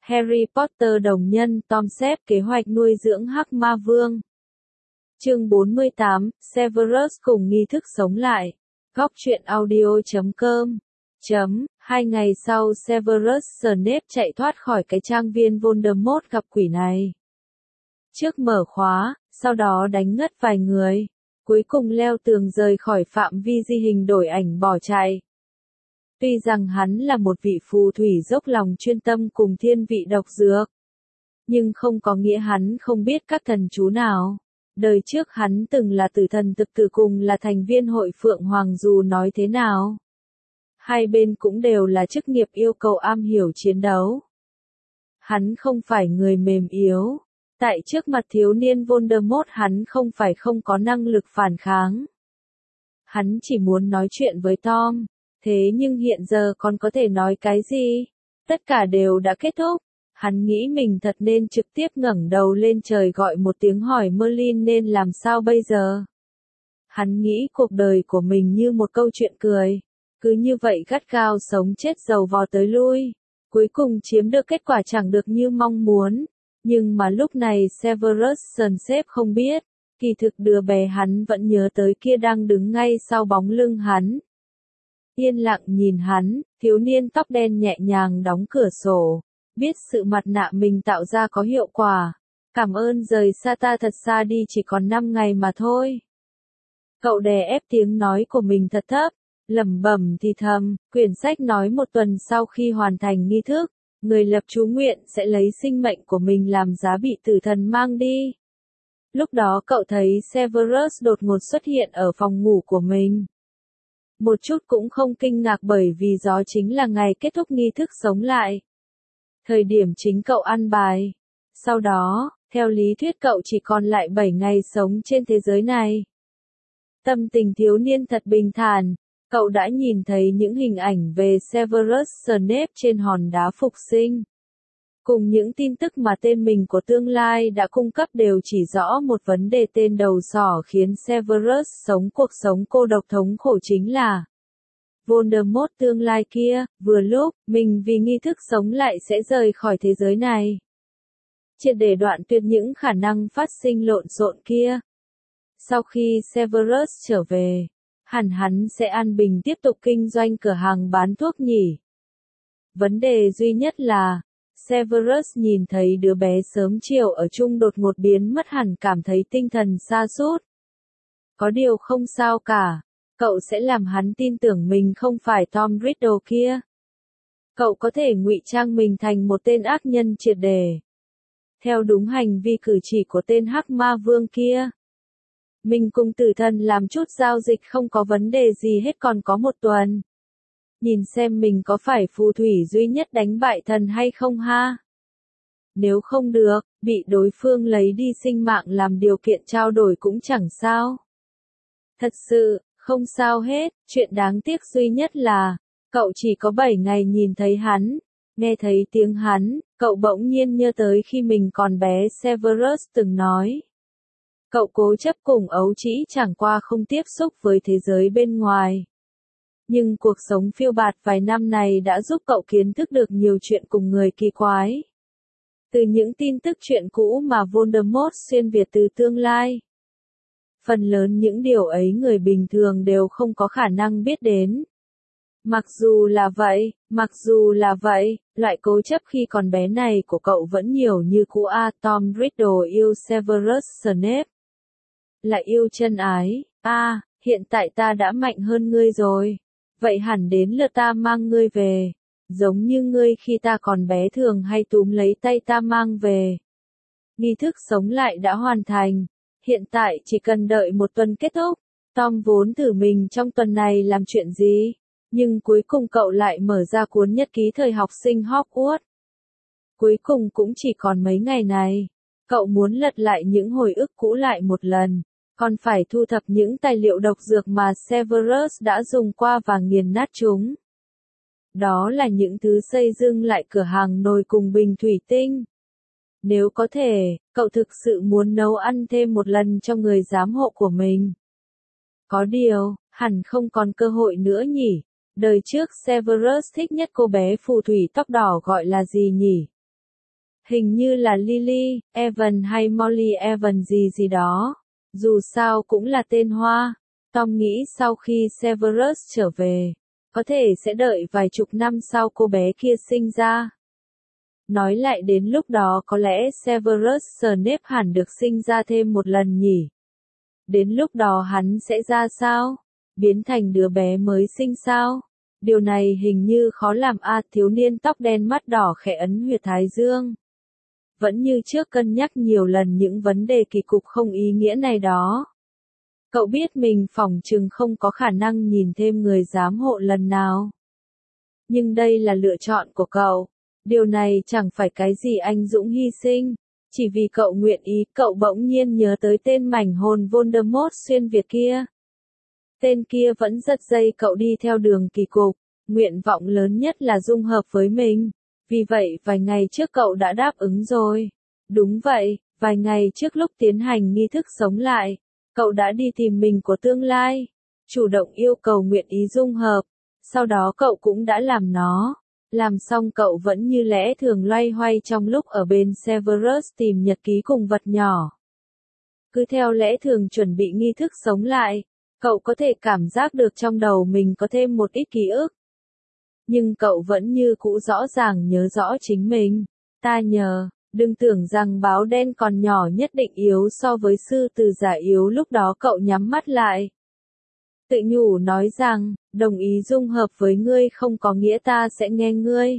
Harry Potter đồng nhân Tom xếp kế hoạch nuôi dưỡng Hắc Ma Vương. Chương 48, Severus cùng nghi thức sống lại. Góc truyện audio.com. 2 ngày sau Severus Snape chạy thoát khỏi cái trang viên Voldemort gặp quỷ này. Trước mở khóa, sau đó đánh ngất vài người. Cuối cùng leo tường rời khỏi phạm vi di hình đổi ảnh bỏ chạy. Tuy rằng hắn là một vị phù thủy dốc lòng chuyên tâm cùng thiên vị độc dược, nhưng không có nghĩa hắn không biết các thần chú nào. Đời trước hắn từng là tử thần thực tử cùng là thành viên hội Phượng Hoàng dù nói thế nào. Hai bên cũng đều là chức nghiệp yêu cầu am hiểu chiến đấu. Hắn không phải người mềm yếu. Tại trước mặt thiếu niên Voldemort hắn không phải không có năng lực phản kháng. Hắn chỉ muốn nói chuyện với Tom. Thế nhưng hiện giờ còn có thể nói cái gì? Tất cả đều đã kết thúc. Hắn nghĩ mình thật nên trực tiếp ngẩng đầu lên trời gọi một tiếng hỏi Merlin nên làm sao bây giờ? Hắn nghĩ cuộc đời của mình như một câu chuyện cười. Cứ như vậy gắt gao sống chết dầu vò tới lui. Cuối cùng chiếm được kết quả chẳng được như mong muốn. Nhưng mà lúc này Severus Snape không biết. Kỳ thực đứa bé hắn vẫn nhớ tới kia đang đứng ngay sau bóng lưng hắn. Yên lặng nhìn hắn, thiếu niên tóc đen nhẹ nhàng đóng cửa sổ. Biết sự mặt nạ mình tạo ra có hiệu quả. Cảm ơn rời xa ta thật xa đi chỉ còn 5 ngày mà thôi. Cậu đè ép tiếng nói của mình thật thấp, lẩm bẩm thì thầm, quyển sách nói 1 tuần sau khi hoàn thành nghi thức, người lập chú nguyện sẽ lấy sinh mệnh của mình làm giá bị tử thần mang đi. Lúc đó cậu thấy Severus đột ngột xuất hiện ở phòng ngủ của mình. Một chút cũng không kinh ngạc bởi vì đó chính là ngày kết thúc nghi thức sống lại. Thời điểm chính cậu ăn bài. Sau đó, theo lý thuyết cậu chỉ còn lại 7 ngày sống trên thế giới này. Tâm tình thiếu niên thật bình thản, cậu đã nhìn thấy những hình ảnh về Severus Snape trên hòn đá phục sinh. Cùng những tin tức mà tên mình của tương lai đã cung cấp đều chỉ rõ một vấn đề tên đầu sỏ khiến Severus sống cuộc sống cô độc thống khổ chính là Voldemort tương lai kia, vừa lúc, mình vì nghi thức sống lại sẽ rời khỏi thế giới này. Triệt để đoạn tuyệt những khả năng phát sinh lộn xộn kia. Sau khi Severus trở về, hẳn hắn sẽ an bình tiếp tục kinh doanh cửa hàng bán thuốc nhỉ. Vấn đề duy nhất là, Severus nhìn thấy đứa bé sớm chiều ở chung đột ngột biến mất hẳn cảm thấy tinh thần sa sút. Có điều không sao cả, cậu sẽ làm hắn tin tưởng mình không phải Tom Riddle kia. Cậu có thể ngụy trang mình thành một tên ác nhân triệt để. Theo đúng hành vi cử chỉ của tên Hắc Ma Vương kia. Mình cùng tử thần làm chút giao dịch không có vấn đề gì hết còn có 1 tuần. Nhìn xem mình có phải phù thủy duy nhất đánh bại thần hay không ha? Nếu không được, bị đối phương lấy đi sinh mạng làm điều kiện trao đổi cũng chẳng sao. Thật sự, không sao hết, chuyện đáng tiếc duy nhất là, cậu chỉ có 7 ngày nhìn thấy hắn, nghe thấy tiếng hắn, cậu bỗng nhiên nhớ tới khi mình còn bé Severus từng nói. Cậu cố chấp cùng ấu trĩ chẳng qua không tiếp xúc với thế giới bên ngoài. Nhưng cuộc sống phiêu bạt vài năm này đã giúp cậu kiến thức được nhiều chuyện cùng người kỳ quái. Từ những tin tức chuyện cũ mà Voldemort xuyên Việt từ tương lai. Phần lớn những điều ấy người bình thường đều không có khả năng biết đến. Mặc dù là vậy, loại cố chấp khi còn bé này của cậu vẫn nhiều như cũ Tom Riddle yêu Severus Snape. Là yêu chân ái, hiện tại ta đã mạnh hơn ngươi rồi. Vậy hẳn đến lượt ta mang ngươi về. Giống như ngươi khi ta còn bé thường hay túm lấy tay ta mang về. Nghi thức sống lại đã hoàn thành. Hiện tại chỉ cần đợi 1 tuần kết thúc. Tom vốn thử mình trong tuần này làm chuyện gì. Nhưng cuối cùng cậu lại mở ra cuốn nhật ký thời học sinh Hogwarts. Cuối cùng cũng chỉ còn mấy ngày này. Cậu muốn lật lại những hồi ức cũ lại một lần. Còn phải thu thập những tài liệu độc dược mà Severus đã dùng qua và nghiền nát chúng. Đó là những thứ xây dựng lại cửa hàng nồi cùng bình thủy tinh. Nếu có thể, cậu thực sự muốn nấu ăn thêm 1 lần cho người giám hộ của mình. Có điều, hẳn không còn cơ hội nữa nhỉ. Đời trước Severus thích nhất cô bé phù thủy tóc đỏ gọi là gì nhỉ? Hình như là Lily Evans hay Molly Evans gì gì đó. Dù sao cũng là tên Hoa. Tom nghĩ sau khi Severus trở về, có thể sẽ đợi vài chục năm sau cô bé kia sinh ra. Nói lại đến lúc đó có lẽ Severus Snape hẳn được sinh ra thêm một lần nhỉ. Đến lúc đó hắn sẽ ra sao? Biến thành đứa bé mới sinh sao? Điều này hình như khó làm thiếu niên tóc đen mắt đỏ khẽ ấn huyệt thái dương. Vẫn như trước cân nhắc nhiều lần những vấn đề kỳ cục không ý nghĩa này đó. Cậu biết mình phỏng chừng không có khả năng nhìn thêm người giám hộ lần nào. Nhưng đây là lựa chọn của cậu. Điều này chẳng phải cái gì anh dũng hy sinh. Chỉ vì cậu nguyện ý, cậu bỗng nhiên nhớ tới tên mảnh hồn Voldemort xuyên Việt kia. Tên kia vẫn giật dây cậu đi theo đường kỳ cục. Nguyện vọng lớn nhất là dung hợp với mình. Vì vậy vài ngày trước cậu đã đáp ứng rồi. Đúng vậy, vài ngày trước lúc tiến hành nghi thức sống lại, cậu đã đi tìm mình của tương lai. Chủ động yêu cầu nguyện ý dung hợp. Sau đó cậu cũng đã làm nó. Làm xong cậu vẫn như lẽ thường loay hoay trong lúc ở bên Severus tìm nhật ký cùng vật nhỏ. Cứ theo lẽ thường chuẩn bị nghi thức sống lại, cậu có thể cảm giác được trong đầu mình có thêm một ít ký ức. Nhưng cậu vẫn như cũ rõ ràng nhớ rõ chính mình. Ta nhờ, đừng tưởng rằng báo đen còn nhỏ nhất định yếu so với sư tử giả yếu lúc đó cậu nhắm mắt lại. Tự nhủ nói rằng, đồng ý dung hợp với ngươi không có nghĩa ta sẽ nghe ngươi.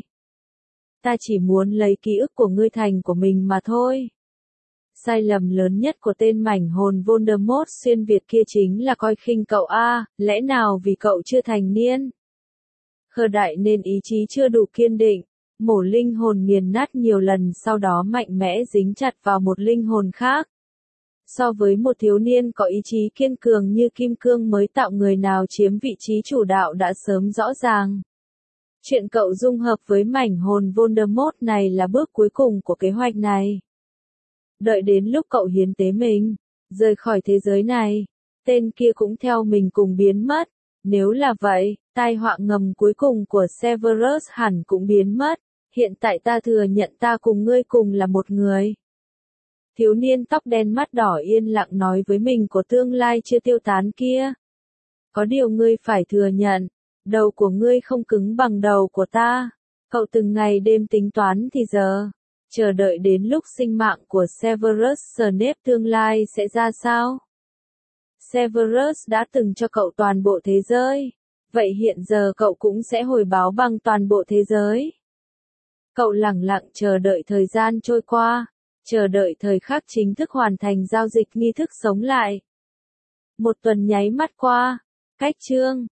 Ta chỉ muốn lấy ký ức của ngươi thành của mình mà thôi. Sai lầm lớn nhất của tên mảnh hồn Voldemort xuyên Việt kia chính là coi khinh cậu lẽ nào vì cậu chưa thành niên? Khờ đại nên ý chí chưa đủ kiên định, mổ linh hồn nghiền nát nhiều lần sau đó mạnh mẽ dính chặt vào một linh hồn khác. So với một thiếu niên có ý chí kiên cường như kim cương mới tạo người nào chiếm vị trí chủ đạo đã sớm rõ ràng. Chuyện cậu dung hợp với mảnh hồn Voldemort này là bước cuối cùng của kế hoạch này. Đợi đến lúc cậu hiến tế mình, rời khỏi thế giới này, tên kia cũng theo mình cùng biến mất. Nếu là vậy, tai họa ngầm cuối cùng của Severus hẳn cũng biến mất. Hiện tại ta thừa nhận ta cùng ngươi cùng là một người. Thiếu niên tóc đen mắt đỏ yên lặng nói với mình của tương lai chưa tiêu tán kia. Có điều ngươi phải thừa nhận, đầu của ngươi không cứng bằng đầu của ta. Cậu từng ngày đêm tính toán thì giờ, chờ đợi đến lúc sinh mạng của Severus Snape tương lai sẽ ra sao? Severus đã từng cho cậu toàn bộ thế giới. Vậy hiện giờ cậu cũng sẽ hồi báo bằng toàn bộ thế giới. Cậu lẳng lặng chờ đợi thời gian trôi qua. Chờ đợi thời khắc chính thức hoàn thành giao dịch nghi thức sống lại. Một tuần nháy mắt qua. Cách chương